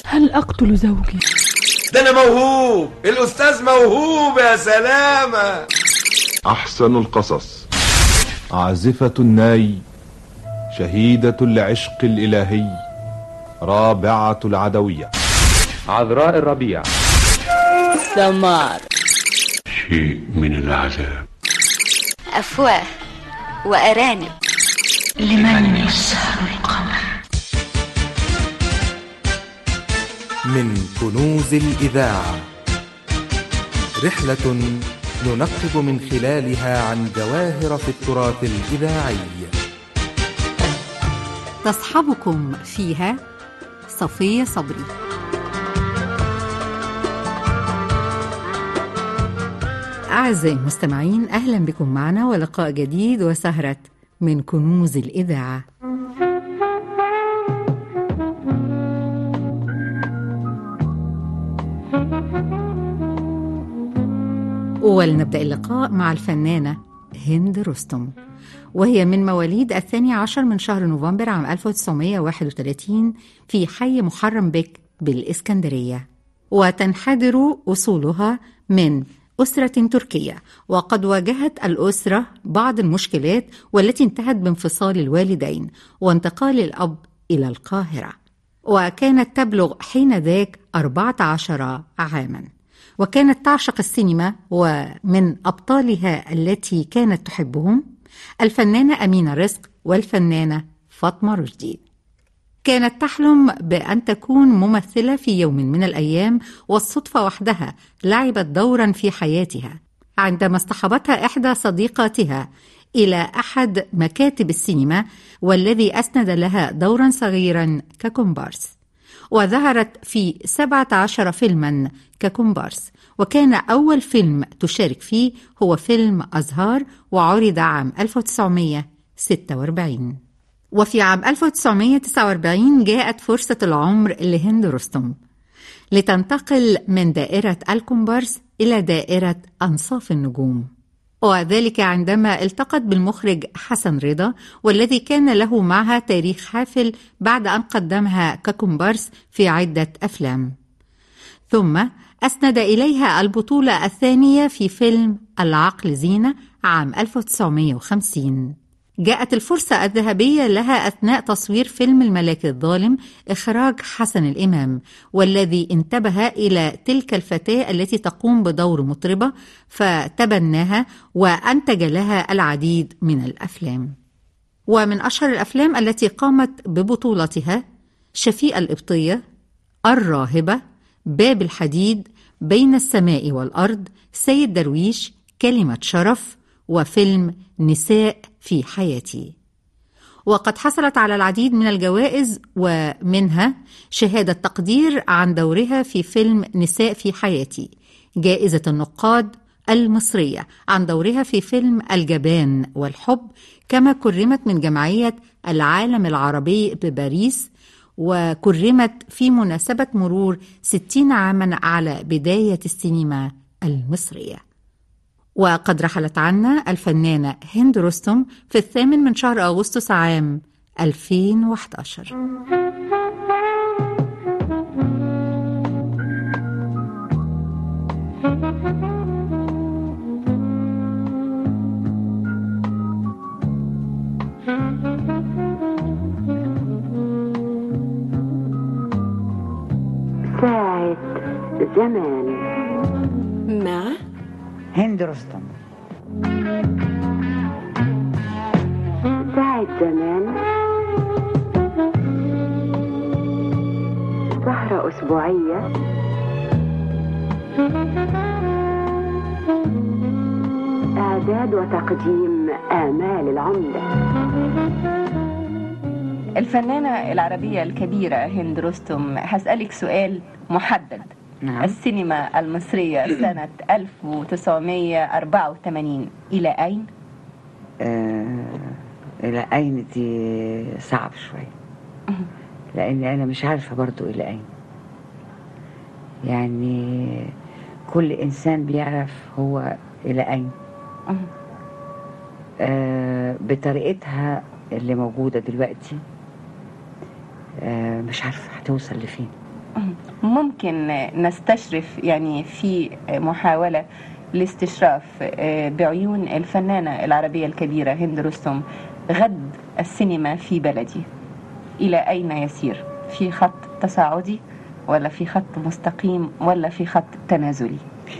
هل أقتل زوجي؟ ده أنا موهوب، الأستاذ موهوب يا سلامة. أحسن القصص، عازفة الناي، شهيدة العشق الإلهي، رابعة العدوية، عذراء الربيع، سمار، شيء من العذاب، أفواه وأرانب، لمن يسهر القمر. من كنوز الإذاعة، رحلة ننقب من خلالها عن جواهر في التراث الإذاعي. تصحبكم فيها صفية صبري. أعزائي المستمعين، أهلا بكم معنا ولقاء جديد وسهرة من كنوز الإذاعة. ولنبدأ اللقاء مع الفنانة هند رستم، وهي من مواليد 12 من شهر نوفمبر عام 1931 في حي محرم بك بالإسكندرية، وتنحدر أصولها من أسرة تركية، وقد واجهت الأسرة بعض المشكلات والتي انتهت بانفصال الوالدين وانتقال الأب إلى القاهرة، وكانت تبلغ حينذاك 14 عاماً، وكانت تعشق السينما، ومن أبطالها التي كانت تحبهم الفنانة أمينة رزق والفنانة فاطمة رشدي. كانت تحلم بأن تكون ممثلة في يوم من الأيام، والصدفة وحدها لعبت دورا في حياتها عندما اصطحبتها إحدى صديقاتها إلى أحد مكاتب السينما، والذي أسند لها دورا صغيرا ككومبارس، وظهرت في 17 فيلما ككومبارس، وكان أول فيلم تشارك فيه هو فيلم أزهار، وعرض عام 1946. وفي عام 1949 جاءت فرصة العمر لهند رستم لتنتقل من دائرة الكومبارس إلى دائرة أنصاف النجوم، وذلك عندما التقت بالمخرج حسن رضا، والذي كان له معها تاريخ حافل بعد أن قدمها ككومبارس في عدة أفلام. ثم أسند إليها البطولة الثانية في فيلم العقل زينة عام 1950. جاءت الفرصة الذهبية لها أثناء تصوير فيلم الملاك الظالم إخراج حسن الإمام، والذي انتبه إلى تلك الفتاة التي تقوم بدور مطربة، فتبناها وأنتج لها العديد من الأفلام. ومن أشهر الأفلام التي قامت ببطولتها شفيقة القبطية، الراهبة، باب الحديد، بين السماء والأرض، سيد درويش، كلمة شرف، وفيلم نساء في حياتي. وقد حصلت على العديد من الجوائز، ومنها شهادة تقدير عن دورها في فيلم نساء في حياتي، جائزة النقاد المصرية عن دورها في فيلم الجبان والحب، كما كرمت من جمعية العالم العربي بباريس، وكرمت في مناسبة مرور 60 عاما على بداية السينما المصرية. وقد رحلت عنا الفنانة هند رستم في 8 من شهر أغسطس عام 2011. ساعة زمان مع هند رستم. ساعة زمان سهرة أسبوعية إعداد وتقديم آمال العمدة. الفنانة العربية الكبيرة هند رستم، هسألك سؤال محدد. نعم. السينما المصرية سنة 1984 إلى أين؟ إلى أين دي صعب شوية، لأني أنا مش عارفة برضو إلى أين. يعني كل إنسان بيعرف هو إلى أين بطريقتها اللي موجودة دلوقتي. مش عارفة هتوصل لفين. ممكن نستشرف يعني في محاولة لاستشراف بعيون الفنانة العربية الكبيرة هند رستم غد السينما في بلدي إلى أين يسير؟ في خط تصاعدي ولا في خط مستقيم ولا في خط تنازلي؟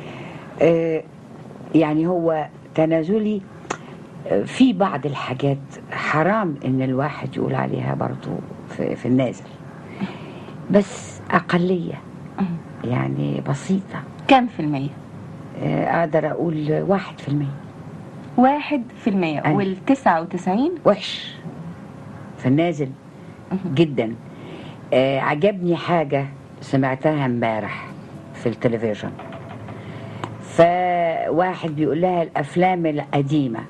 يعني هو تنازلي في بعض الحاجات حرام ان الواحد يقول عليها برضو في النازل، بس أقلية يعني بسيطة. كم في المية؟ أقدر أقول 1%. 1%. وال99 وحش في النازل جدا. عجبني حاجة سمعتها امبارح في التلفزيون، فواحد بيقول لها الأفلام القديمة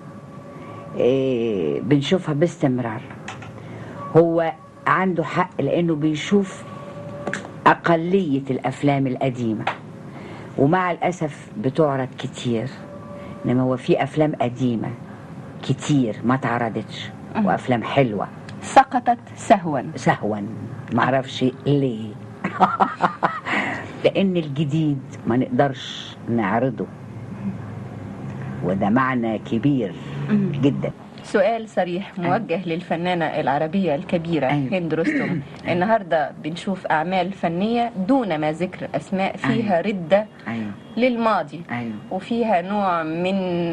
بنشوفها باستمرار. هو عنده حق لأنه بيشوف أقلية الأفلام القديمة، ومع الأسف بتعرض كتير، إنما هو في أفلام قديمة كتير ما تعرضتش وأفلام حلوة سقطت سهوا معرفش ليه. لأن الجديد ما نقدرش نعرضه، وده معنى كبير جدا. سؤال صريح موجه للفنانة العربية الكبيرة هند رستم. النهاردة بنشوف أعمال فنية دون ما ذكر أسماء فيها ردة للماضي، وفيها نوع من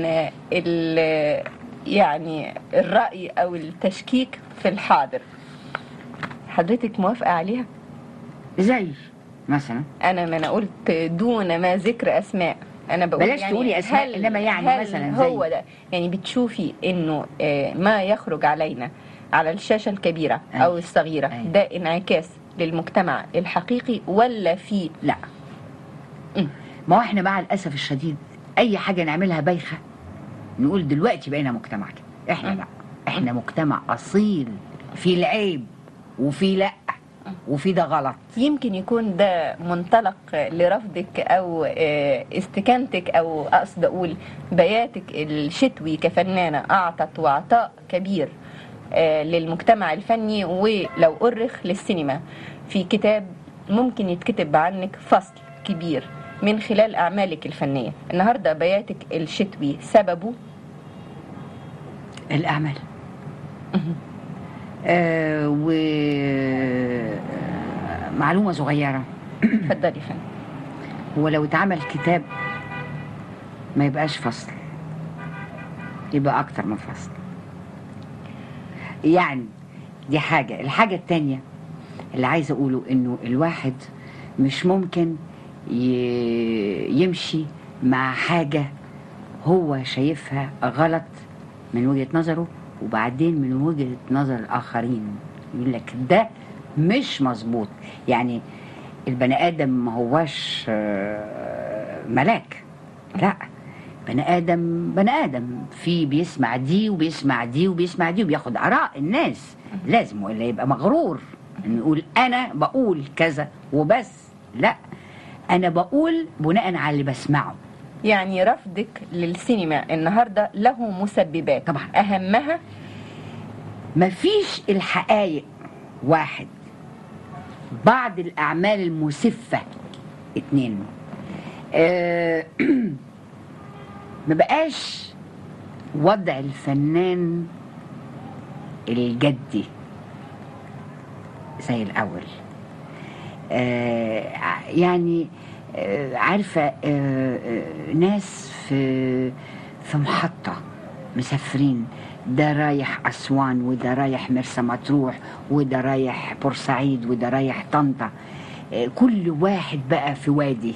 يعني الرأي أو التشكيك في الحاضر. حضرتك موافقة عليها؟ زي مثلا أنا قلت دون ما ذكر أسماء، أنا بقول بلاش يعني تقولي أسماء، إنما يعني مثلا هو ده يعني بتشوفي إنه ما يخرج علينا على الشاشة الكبيرة أو الصغيرة ده انعكاس للمجتمع الحقيقي ولا في؟ لا، ما هو إحنا مع الأسف الشديد أي حاجة نعملها بايخة نقول دلوقتي بقينا مجتمع كده. إحنا لا، إحنا مجتمع أصيل، في العيب وفي لا وفي ده غلط. يمكن يكون ده منطلق لرفضك أو استكانتك، أو أقصد أقول بياتك الشتوي كفنانة أعطت وعطاء كبير للمجتمع الفني، ولو أرخ للسينما في كتاب ممكن يتكتب عنك فصل كبير من خلال أعمالك الفنية. النهاردة بياتك الشتوي سببه الأعمال. ومعلومة صغيرة اتفضلي فندم. هو لو اتعمل كتاب ما يبقاش فصل، يبقى أكتر من فصل. يعني دي حاجة. الحاجة التانية اللي عايزة أقوله إنه الواحد مش ممكن يمشي مع حاجة هو شايفها غلط من وجهة نظره، وبعدين من وجهة نظر الآخرين يقول لك ده مش مظبوط. يعني البني آدم ما هواش ملاك، لا، بني آدم في بيسمع دي وبيسمع دي وبيسمع دي وبياخد آراء الناس. لازم ولا يبقى مغرور إنه يقول أنا بقول كذا وبس. لا، أنا بقول بناء على اللي بسمعه. يعني رفضك للسينما النهاردة له مسببات طبعا، أهمها مفيش الحقائق واحد، بعض الأعمال المسفة 2. ما بقاش وضع الفنان الجدي زي الأول. يعني عارفة ناس في محطة مسافرين، ده رايح أسوان وده رايح مرسى مطروح وده رايح بورسعيد وده رايح طنطا، كل واحد بقى في وادي.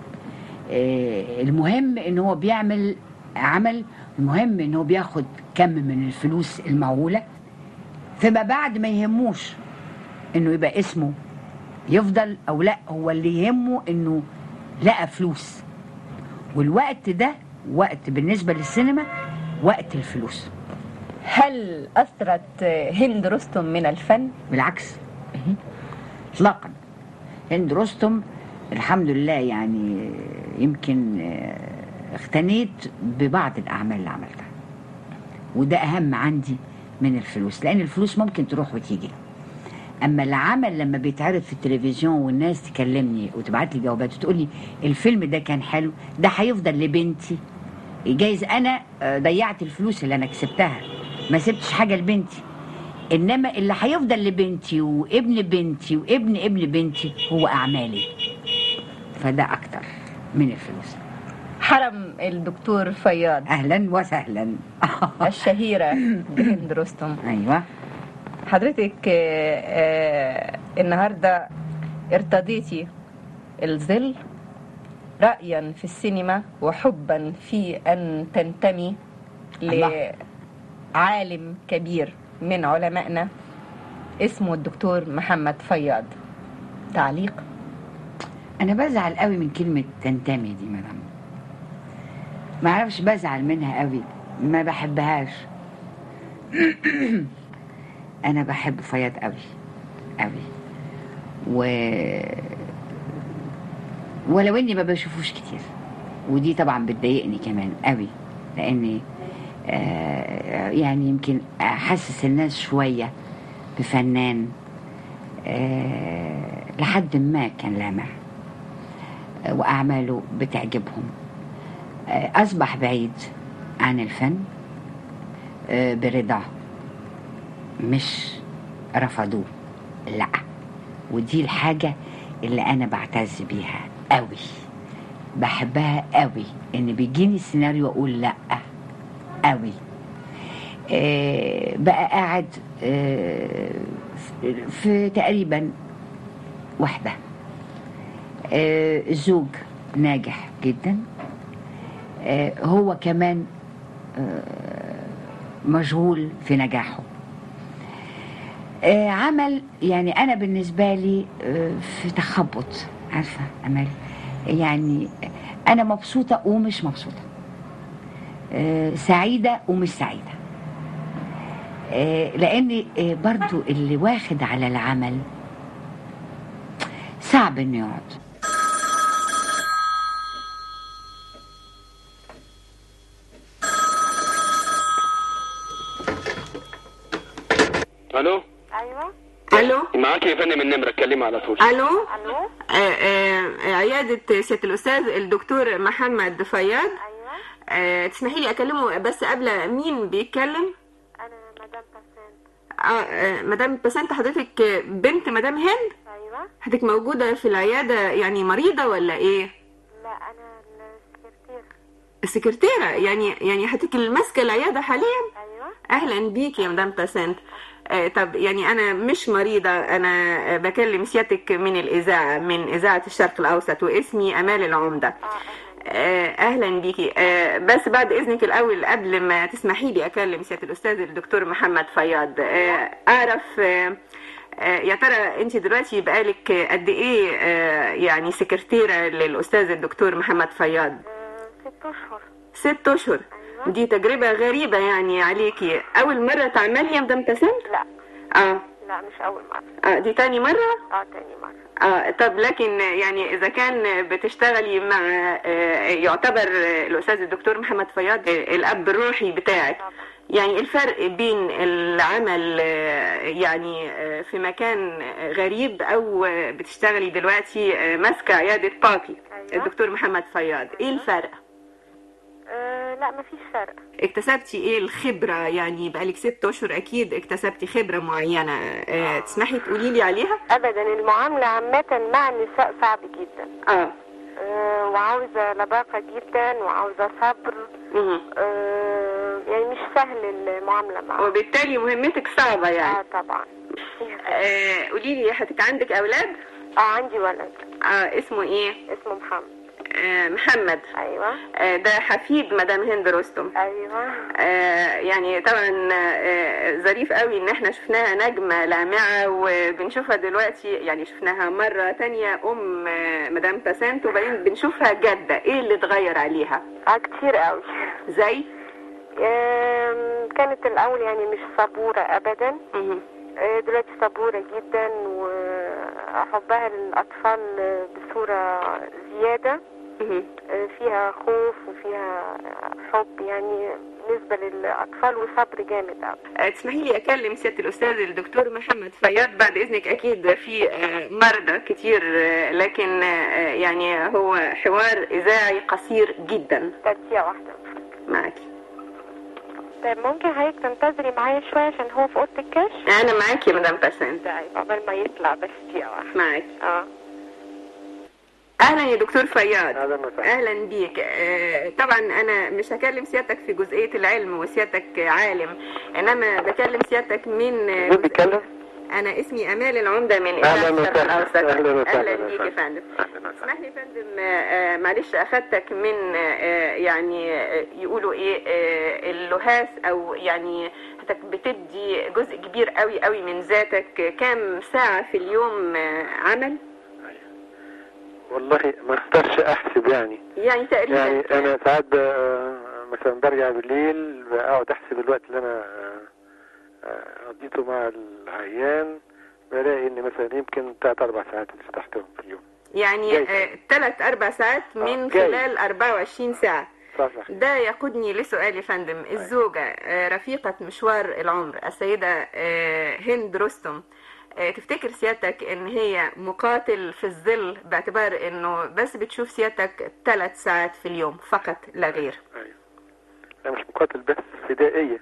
المهم إن هو بيعمل عمل، المهم إن هو بياخد كم من الفلوس المعولة، فما بعد ما يهموش إنه يبقى اسمه يفضل أو لا، هو اللي يهمه إنه لقى فلوس. والوقت ده وقت بالنسبة للسينما وقت الفلوس. هل أثرت هند رستم من الفن؟ بالعكس اطلاقا. هند رستم الحمد لله يعني يمكن اختنيت ببعض الأعمال اللي عملتها، وده أهم عندي من الفلوس، لأن الفلوس ممكن تروح وتيجي. اما العمل لما بيتعرض في التلفزيون والناس تكلمني وتبعت لي جوابات وتقول لي الفيلم ده كان حلو، ده هيفضل لبنتي. جايز انا ضيعت الفلوس اللي انا كسبتها، ما سبتش حاجه لبنتي، انما اللي هيفضل لبنتي وابن بنتي وابن ابن بنتي هو اعمالي، فده اكتر من الفلوس. حرم الدكتور فياض، اهلا وسهلا. الشهيره بهند رستم. ايوه. حضرتك النهارده ارتضيتي الظل رأيا في السينما وحبا في أن تنتمي لعالم كبير من علمائنا اسمه الدكتور محمد فياض. تعليق؟ أنا بزعل قوي من كلمة تنتمي دي مدام، ما اعرفش، بزعل منها قوي، ما بحبهاش. أنا بحب فياض قوي قوي، ولو اني ما بشوفوش كتير، ودي طبعا بتضايقني كمان قوي، لاني يعني يمكن احسس الناس شويه بفنان لحد ما كان لامع واعماله بتعجبهم. اصبح بعيد عن الفن برضاه، مش رفضوه، لا. ودي الحاجه اللي انا بعتز بيها قوي، بحبها قوي، ان بيجيني السيناريو اقول لا قوي. بقى قاعد في تقريبا واحدة، زوج ناجح جدا، هو كمان مشغول في نجاحه، عمل يعني أنا بالنسبة لي في تخبط، عارفة أمال، يعني أنا مبسوطة ومش مبسوطة، سعيدة ومش سعيدة، لأن برضو اللي واخد على العمل صعب إنه يقعد. الو. ايوه. الو. معاكي يا فندم النمره، اتكلمي على طول. الو. عياده سياده الاستاذ الدكتور محمد فياض. ايوه. تسمحي لي اكلمه بس قبل مين بيتكلم؟ انا مدام بسنت. مدام بسنت، حضرتك بنت مدام هند؟ ايوه. حضرتك موجوده في العياده يعني مريضه ولا ايه؟ لا انا السكرتيره. يعني حضرتك اللي ماسكه العياده حاليا؟ ايوه. اهلا بيكي يا مدام بسنت. طب يعني انا مش مريضه، انا بكلم سيادتك من الاذاعه، من اذاعه الشرق الاوسط، واسمي امال العمده. اهلا بيكي. بس بعد اذنك الاول، قبل ما تسمحي لي اكلم سياده الاستاذ الدكتور محمد فياض، اعرف يا ترى انت دلوقتي بقالك قد ايه يعني سكرتيره للاستاذ الدكتور محمد فياض؟ 6 اشهر. 6 اشهر. أيوة. دي تجربه غريبه يعني عليكي. اول مره تعملي يا مدام بسنت؟ لا. لا مش اول مره. دي تاني مره؟ تاني مره. طب لكن يعني اذا كان بتشتغلي مع يعتبر الاستاذ الدكتور محمد فياض الاب الروحي بتاعك، يعني الفرق بين العمل يعني في مكان غريب او بتشتغلي دلوقتي ماسكه عياده باقي. أيوة. الدكتور محمد فياض، ايه الفرق؟ لا مفيش فرق. اكتسبتي ايه الخبرة؟ يعني بقالك 6 اشهر اكيد اكتسبتي خبرة معينة. تسمحي تقولي لي عليها؟ ابدا، المعاملة عامة مع النساء صعب جدا. وعاوزة لباقة جدا وعاوزة صبر. يعني مش سهل المعاملة معها، وبالتالي مهمتك صعبة يعني. طبعا. قولي لي، حضرتك عندك اولاد؟ عندي ولد. اسمه ايه؟ اسمه محمد. محمد. ايوه. ده حفيد مدام هند رستم. ايوه. يعني طبعا ظريف قوي ان احنا شفناها نجمة لامعة، وبنشوفها دلوقتي يعني شفناها مرة تانية مدام بسنت، وبعدين بنشوفها جدة. ايه اللي اتغير عليها؟ كتير قوي. زي؟ كانت الاول يعني مش صبورة ابدا. دلوقتي صبورة جدا، وحبها للاطفال بصورة زيادة. فيها خوف وفيها حب، يعني بالنسبة للأطفال وصبر جامد أوي. تسمحي لي أكلم سيادة الأستاذ الدكتور محمد فياض بعد إذنك؟ أكيد في مرضى كتير، لكن يعني هو حوار إذاعي قصير جدا. دقيقة واحدة معاكي. طيب ممكن حضرتك تنتظري معايا شوية عشان هو في أوضة الكشف؟ أنا معاكي يا مدام باسنت. طيب قبل ما يطلع بس دقيقة واحدة. معاكي. أهلا يا دكتور فياض. أهلا بيك. طبعا أنا مش هكلم سيادتك في جزئية العلم وسيادتك عالم، إنما بكلم سيادتك من بتتكلم؟ أنا اسمي أمال العمدة من إذاعة الشرق الأوسط. أهلا بيك يا فندم. اسمح لي يا فندم، معلش أخدتك من يعني يقولوا إيه اللهاث، أو يعني بتدي جزء كبير قوي قوي من ذاتك. كام ساعة في اليوم عمل؟ والله ما اقدرش احسب يعني تقريبا. يعني انا ساعات مثلا برجع بالليل بقعد احسب الوقت اللي انا قضيته مع العيان، بلاقي ان مثلا يمكن 3-4 ساعات اللي فتحتهم في اليوم، يعني 3-4 ساعات من خلال 24 ساعة. صحيح. ده يقودني لسؤال يا فندم. الزوجة رفيقة مشوار العمر السيدة هند رستم، تفتكر سيادتك ان هي مقاتل في الظل، باعتبار انه بس بتشوف سيادتك 3 ساعات في اليوم فقط لا غير؟ ايوه، انا مش مقاتل بس، فدائية.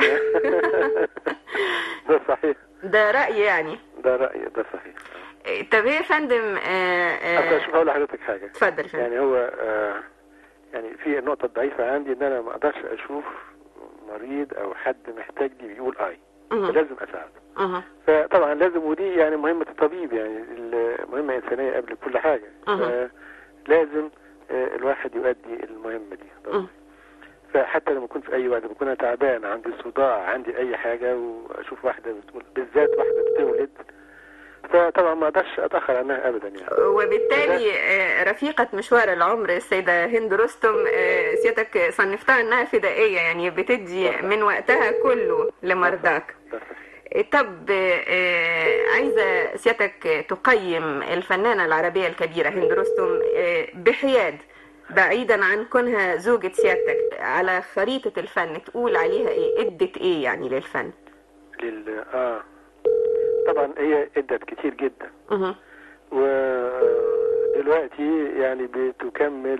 ده صحيح، ده رأي يعني. ده رأي، ده صحيح. طب هي يا فندم شوف هقول لحضرتك حاجة. اتفضل فندم. يعني هو يعني في النقطة الضعيفة عندي ان انا ما اقدرش اشوف مريض او حد محتاج لي بيقول لازم اساعده. فطبعا لازم، ودي يعني مهمة الطبيب، يعني المهمة إنسانية قبل كل حاجة. لازم الواحد يؤدي المهمة دي. فحتى لما أكون في أي وقت بكون أنا تعبان، عندي صداع، عندي أي حاجة، وأشوف واحدة بتقول، بالذات واحدة بتولد، فطبعا ما أقدرش أتأخر عنها أبدا يعني. وبالتالي رفيقة مشوار العمر السيدة هند رستم، سيادتك صنفتها أنها فدائية، يعني بتدي من وقتها كله لمرضاك. طب عايزة سيادتك تقيم الفنانة العربية الكبيرة هند رستم بحياد، بعيدا عن كونها زوجة سيادتك، على خريطة الفن تقول عليها ايه؟ ادت ايه يعني للفن؟ طبعا هي ادت كتير جدا. ودلوقتي يعني بتكمل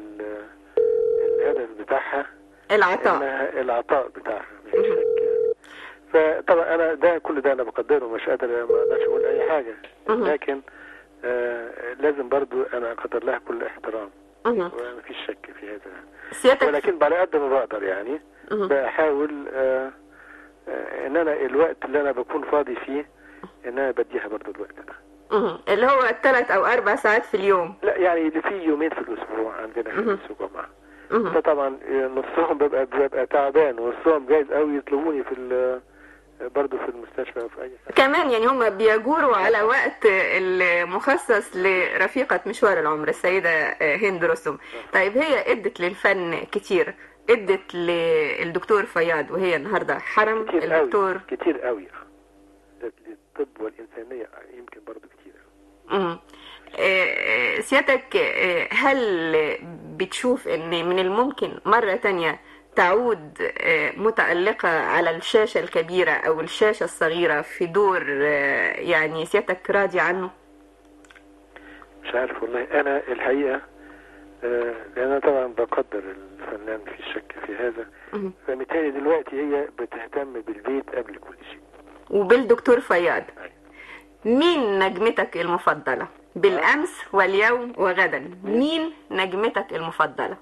الهدف بتاعها، العطاء بتاعها، مش شك يعني. فطبعا انا كل ده انا بقدره، مش قادر، ما اقدرش اقول اي حاجه، لكن لازم برضو انا اقدر لها كل احترام، وما فيش شك في هذا. ولكن على قد ما بقدر يعني بحاول ان انا الوقت اللي انا بكون فاضي فيه ان انا بديها برضو الوقت ده، اللي هو 3 أو 4 ساعات في اليوم. لا يعني في يومين في الاسبوع عندنا خميس وجمعه، فطبعا نصهم ببقى تعبان، ونصهم جايز قوي يطلبوني في برضه في المستشفى او في اي حاجه كمان، يعني هم بيجوروا على وقت المخصص لرفيقة مشوار العمر السيدة هند رستم. طيب هي ادت للفن كتير، ادت للدكتور فياض وهي النهارده حرم كتير الدكتور كتير قوي، للطب والإنسانية يمكن برضه كتير قوي. سيادتك هل بتشوف ان من الممكن مرة تانية تعود متألقة على الشاشة الكبيرة أو الشاشة الصغيرة في دور يعني سيادتك راضي عنه؟ مش عارف والله، أنا الحقيقة لأن أنا طبعا بقدر الفنان في شك في هذا، فمتهيألي دلوقتي هي بتهتم بالبيت قبل كل شيء. وبالدكتور فياض. مين نجمتك المفضلة بالأمس واليوم وغدا؟ مين نجمتك المفضلة؟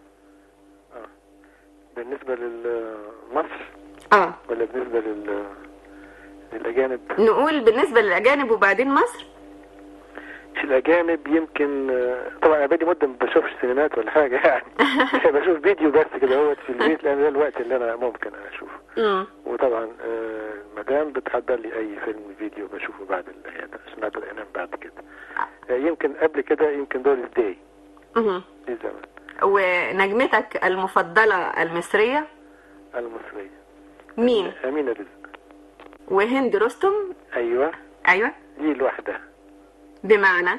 بالنسبة لمصر ولا بالنسبة للأجانب؟ نقول بالنسبة للأجانب وبعدين مصر. في الأجانب يمكن طبعا أنا بقالي مدة ما بشوفش سينمات ولا حاجة يعني بشوف فيديو بس كده هو في البيت، لأن ده الوقت اللي أنا ممكن أشوفه. وطبعا المدام بتحضر لي أي فيلم فيديو بشوفه بعد العيادة عشان أقدر أنام بعد كده. يمكن قبل كده يمكن دوريس داي دي زمان. ونجمتك المفضلة المصرية؟ المصرية مين؟ أمينة رزق. وهند رستم؟ أيوة دي لوحدها. بمعنى؟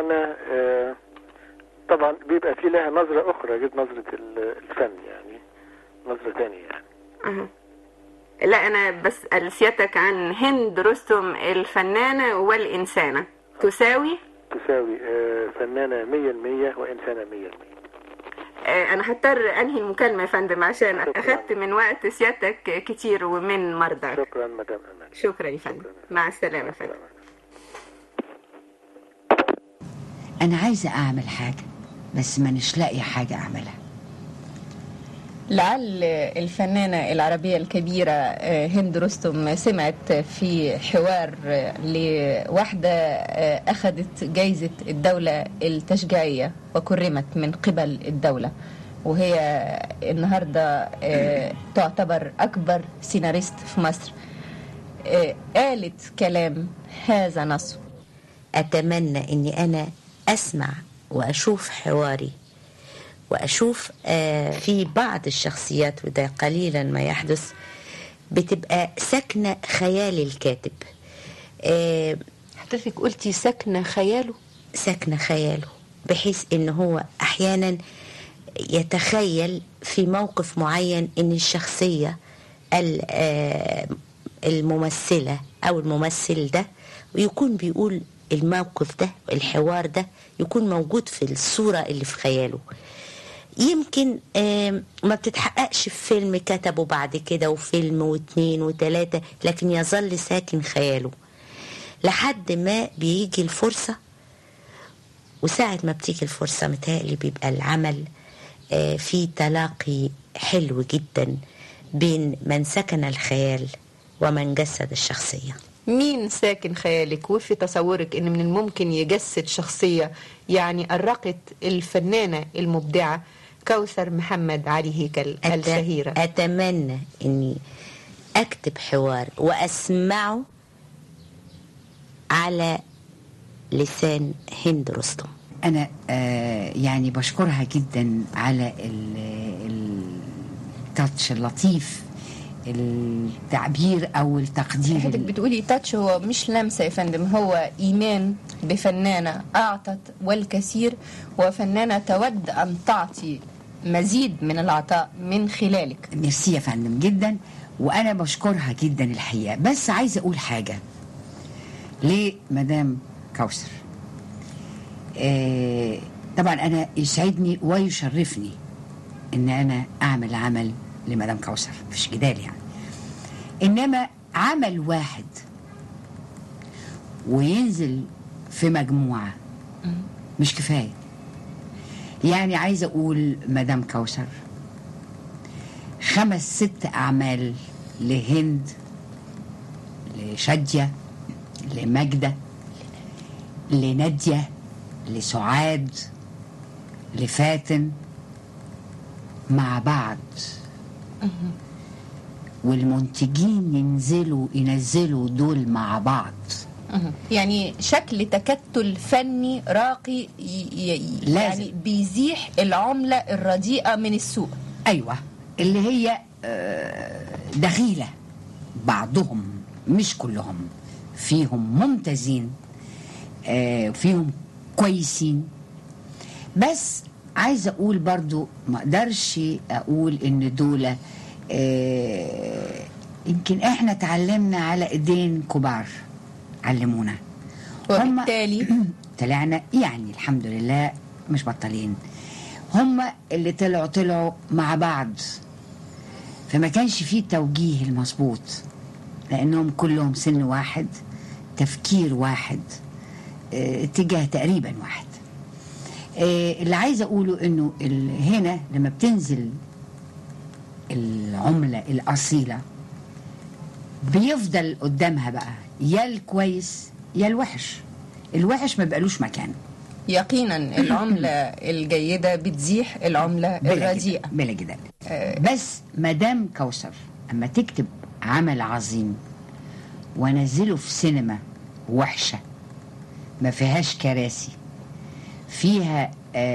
طبعا بيبقى في لها نظرة أخرى غير نظرة الفن يعني. نظرة تانية يعني. لا أنا بسأل سيادتك عن هند رستم الفنانة والإنسانة. تساوي فنانة 100% وإنسانة 100%. أنا هضطر أنهي المكالمة يا فندم عشان أخذت من وقت سيادتك كتير ومن مرضى. شكرا مدام أمال. شكرا يا فندم. مع السلامة يا فندم. أنا عايزة أعمل حاجة بس ما مش لاقي حاجة أعملها. لعل الفنانة العربية الكبيرة هند رستم سمعت في حوار لواحدة أخذت جايزة الدولة التشجيعية وكرمت من قبل الدولة، وهي النهاردة تعتبر أكبر سيناريست في مصر. قالت كلام هذا نص. أتمنى أني أنا أسمع وأشوف حواري وأشوف في بعض الشخصيات، وده قليلا ما يحدث، بتبقى سكنة خيال الكاتب. حضرتك قلتي سكنة خياله؟ سكنة خياله، بحيث إن هو أحيانا يتخيل في موقف معين إن الشخصية الممثلة أو الممثل ده ويكون بيقول الموقف ده، الحوار ده يكون موجود في الصورة اللي في خياله. يمكن ما بتتحققش في فيلم كتبه بعد كده وفيلم واثنين وثلاثة، لكن يظل ساكن خياله لحد ما بيجي الفرصة. وساعة ما بتيجي الفرصة متهيألي بيبقى العمل في تلاقي حلو جدا بين من سكن الخيال ومن جسد الشخصية. مين ساكن خيالك وفي تصورك ان من الممكن يجسد شخصية يعني أرقت الفنانة المبدعة كوثر محمد علي هيكل الشهيرة؟ أتمنى أني أكتب حوار وأسمعه على لسان هند رستم. أنا يعني بشكرها جدا على التاتش اللطيف، التعبير او التقدير. حضرتك بتقولي تاتش، هو مش لمسه يا فندم، هو ايمان بفنانه اعطت والكثير، وفنانه تود ان تعطي مزيد من العطاء من خلالك. ميرسي يا فندم جدا، وانا بشكرها جدا الحقيقه. بس عايزه اقول حاجه لمدام كوثر. طبعا انا يسعدني ويشرفني ان انا اعمل عمل لمدام كوثر، مفيش جدال يعني. انما عمل واحد وينزل في مجموعة مش كفاية. يعني عايزة اقول مدام كوثر 5-6 اعمال لهند، لشادية، لمجدة، لنادية، لسعاد، لفاتن، مع بعض، والمنتجين ينزلوا دول مع بعض. يعني شكل تكتل فني راقي يعني بيزيح العملة الرديئة من السوق. أيوة، اللي هي دخيلة. بعضهم مش كلهم، فيهم ممتازين، فيهم كويسين. بس عايزة أقول برضو ما أقدرش أقول إن دولة يمكن إحنا تعلمنا على إيدين كبار علمونا، وبالتالي طلعنا يعني الحمد لله مش بطلين. هم اللي طلعوا مع بعض، فما كانش فيه توجيه المظبوط، لأنهم كلهم سن واحد، تفكير واحد، اتجاه تقريبا واحد. اللي عايزة أقوله إنه هنا لما بتنزل العملة الأصيلة بيفضل قدامها بقى يا الكويس يا الوحش. الوحش ما بقالوش مكان. يقينا العملة الجيدة بتزيح العملة الرديئة بلا جدال. بس مدام كوثر أما تكتب عمل عظيم ونزله في سينما وحشة ما فيهاش كراسي، فيها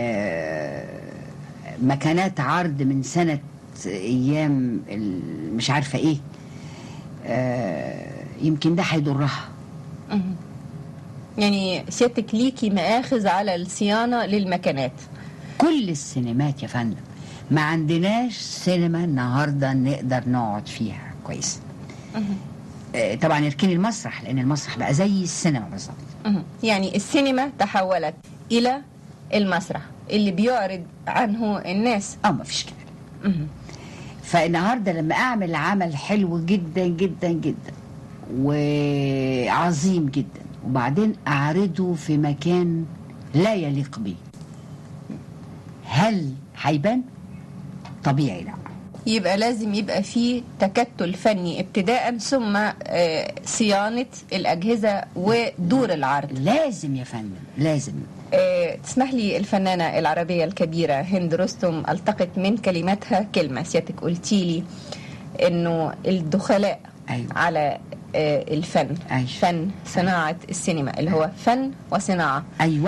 مكانات عرض من سنة ايام مش عارفة ايه، يمكن ده هيضرها. يعني سيادتك ليكي مآخذ على الصيانة للمكانات؟ كل السينمات يا فندم ما عندناش سينما النهارده نقدر نقعد فيها كويس. طبعا يركني المسرح، لان المسرح بقى زي السينما بالظبط. يعني السينما تحولت الى المسرح اللي بيعرض عنه الناس. ما فيش كده. فالنهارده لما اعمل عمل حلو جدا جدا جدا وعظيم جدا وبعدين اعرضه في مكان لا يليق به، هل هيبان؟ طبيعي لا. يبقى لازم يبقى فيه تكتل فني ابتداء، ثم صيانة الأجهزة ودور العرض. لازم يا فندم، لازم. تسمح لي الفنانة العربية الكبيرة هند رستم التقط من كلماتها كلمة. سيادتك قلتي لي إنه الدخلاء على الفن، فن صناعة السينما اللي هو فن وصناعة.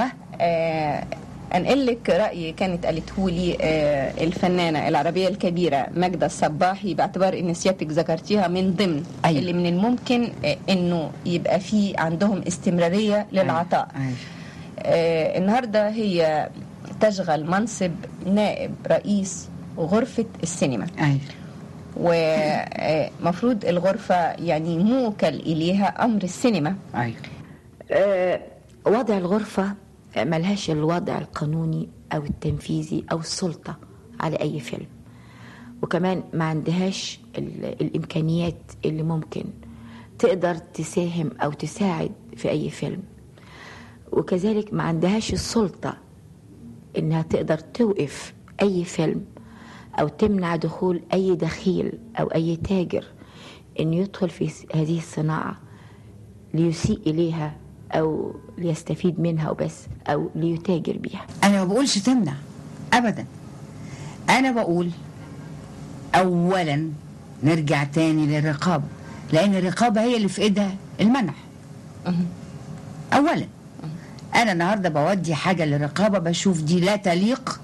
أنقل لك رأي كانت قالته لي الفنانة العربية الكبيرة ماجدة الصباحي، باعتبار إن سيادتك ذكرتيها من ضمن اللي من الممكن إنه يبقى في عندهم استمرارية للعطاء. النهاردة هي تشغل منصب نائب رئيس غرفة السينما. ومفروض الغرفة يعني موكل إليها أمر السينما. وضع الغرفة ملهاش الوضع القانوني أو التنفيذي أو السلطة على أي فيلم، وكمان ما عندهاش الإمكانيات اللي ممكن تقدر تساهم أو تساعد في أي فيلم، وكذلك ما عندهاش السلطة إنها تقدر توقف أي فيلم أو تمنع دخول أي دخيل أو أي تاجر إنه يدخل في هذه الصناعة ليسيء إليها أو ليستفيد منها وبس أو ليتاجر بيها. أنا ما بقولش تمنع أبدا، أنا بقول أولا نرجع تاني للرقابة، لأن الرقابة هي اللي في إيدها المنع. أولا أنا النهاردة بودي حاجة للرقابة بشوف دي لا تليق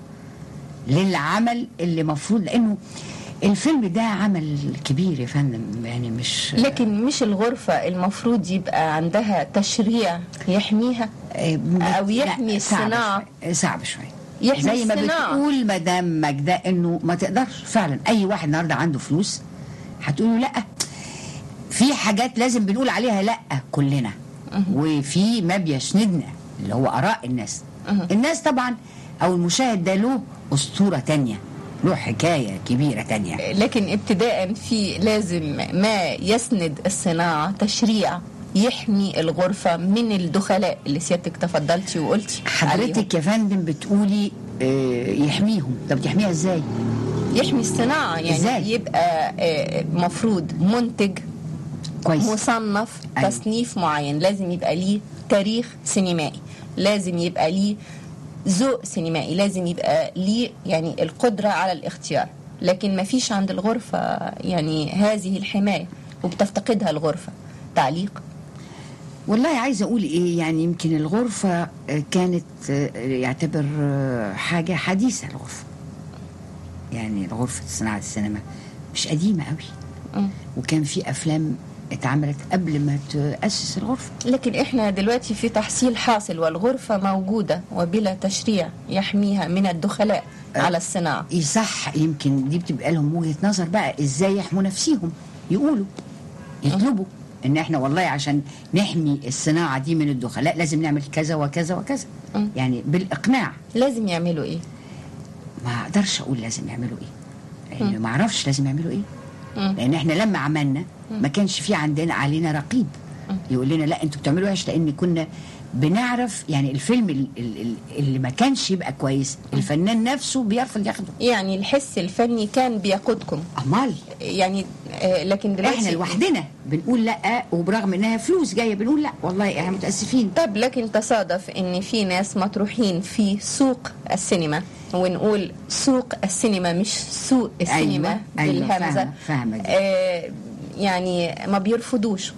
للعمل اللي مفروض، لأنه الفيلم ده عمل كبير يا فندم، يعني مش لكن مش الغرفة المفروض يبقى عندها تشريع يحميها أو يحمي الصناعة؟ صعب شوية يحمي زي ما الصناعة. بتقول مدام ماجدة إنه ما تقدرش فعلا. أي واحد النهاردة عنده فلوس هتقوله لأ، في حاجات لازم بنقول عليها لأ كلنا، وفي ما بيسندنا اللي هو آراء الناس. الناس طبعا أو المشاهد ده له أسطورة تانية، له حكاية كبيرة تانية. لكن ابتداء في لازم ما يسند الصناعة تشريع يحمي الغرفة من الدخلاء اللي سيادتك تفضلتي وقلتي حضرتك يا فندم بتقولي يحميهم. طب يحميها ازاي؟ يحمي الصناعة يعني إزاي؟ يبقى مفروض منتج كويس مصنف تصنيف معين، لازم يبقى ليه تاريخ سينمائي، لازم يبقى ليه ذوق سينمائي، لازم يبقى ليه يعني القدرة على الاختيار. لكن ما فيش عند الغرفة يعني هذه الحماية وبتفتقدها الغرفة. تعليق؟ والله عايزة أقول إيه، يعني يمكن الغرفة كانت يعتبر حاجة حديثة. الغرفة يعني غرفة صناعة السينما مش قديمة قوي، وكان في أفلام اتعملت قبل ما تأسس الغرفة. لكن احنا دلوقتي في تحصيل حاصل والغرفة موجودة وبلا تشريع يحميها من الدخلاء على الصناعة. صح، يمكن دي بتبقى لهم وجهة نظر بقى ازاي يحموا نفسيهم، يقولوا يطلبوا ان احنا والله عشان نحمي الصناعة دي من الدخلاء لازم نعمل كذا وكذا وكذا. يعني بالإقناع. لازم يعملوا ايه؟ ما اقدرش اقول لازم يعملوا ايه، يعني ما اعرفش لازم يعملوا ايه. لان احنا لما عملنا ما كانش في عندنا علينا رقيب يقول لنا لا انتوا بتعملوا ايش، لان كنا بنعرف يعني الفيلم اللي ما كانش يبقى كويس الفنان نفسه بيرفض ياخده. يعني الحس الفني كان بيقودكم. امال يعني لكن دلوقتي احنا لوحدنا بنقول لا، وبرغم انها فلوس جايه بنقول لا والله احنا متاسفين. طب لكن تصادف ان في ناس مطروحين في سوق السينما، ونقول سوق السينما مش سوق السينما. أيوة بالهمزه. فاهمة يعني ما بيرفضوش.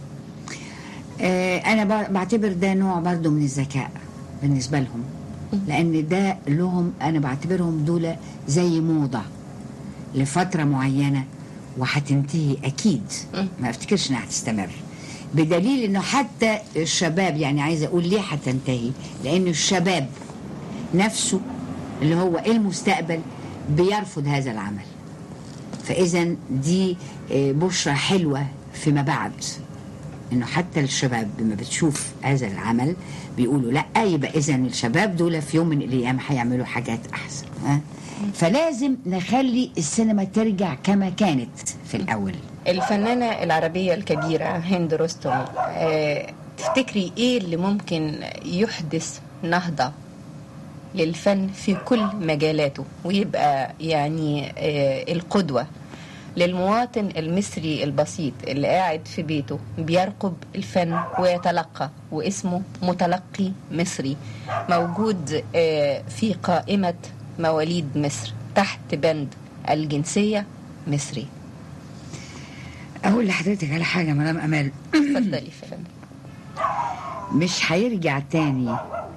انا بعتبر ده نوع برضو من الذكاء بالنسبه لهم، لان ده لهم انا بعتبرهم دول زي موضه لفتره معينه وهتنتهي اكيد، ما افتكرش انها هتستمر، بدليل انه حتى الشباب يعني عايزه اقول ليه هتنتهي، لان الشباب نفسه اللي هو المستقبل بيرفض هذا العمل. فإذا دي بشرة حلوة فيما بعد، إنه حتى الشباب لما بتشوف هذا العمل بيقولوا لا، يبقى إذا الشباب دول في يوم من الأيام هيعملوا حاجات أحسن. فلازم نخلي السينما ترجع كما كانت في الأول. الفنانة العربية الكبيرة هند رستم، تفتكري إيه اللي ممكن يحدث نهضة للفن في كل مجالاته ويبقى يعني القدوة للمواطن المصري البسيط اللي قاعد في بيته بيرقب الفن ويتلقى، واسمه متلقي مصري موجود في قائمة مواليد مصر تحت بند الجنسية مصري؟ أقول لحضرتك على حاجة مدام أمال. اتفضلي فندم. مش هيرجع تاني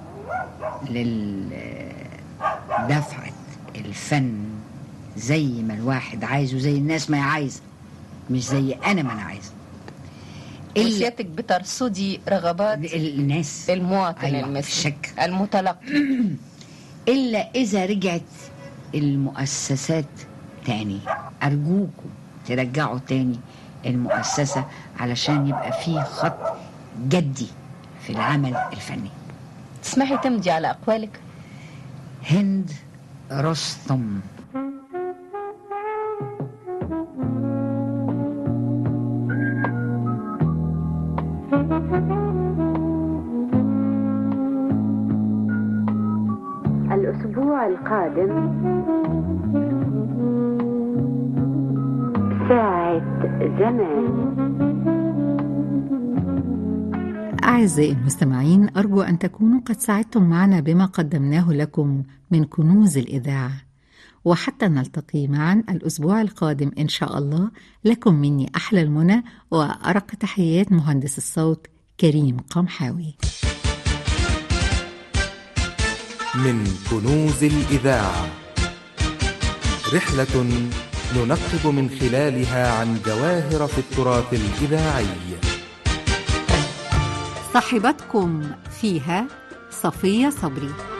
للدفعة الفن زي ما الواحد عايزه، زي الناس ما عايزة، مش زي أنا ما أنا عايزة. وسيادتك بترصدي رغبات الناس، المواطن أيوة المصري المتلقي. إلا إذا رجعت المؤسسات تاني. أرجوكم ترجعوا تاني المؤسسة علشان يبقى فيه خط جدي في العمل الفني. تسمحي تمضي على أقوالك؟ هند رستم. الأسبوع القادم ساعة زمان. أعزائي المستمعين، أرجو أن تكونوا قد ساعدتم معنا بما قدمناه لكم من كنوز الإذاعة، وحتى نلتقي معا الأسبوع القادم إن شاء الله، لكم مني أحلى المنى وأرق تحيات مهندس الصوت كريم قمحاوي. من كنوز الإذاعة، رحلة ننقب من خلالها عن جواهر في التراث الإذاعي. صاحبتكم فيها صفية صبري.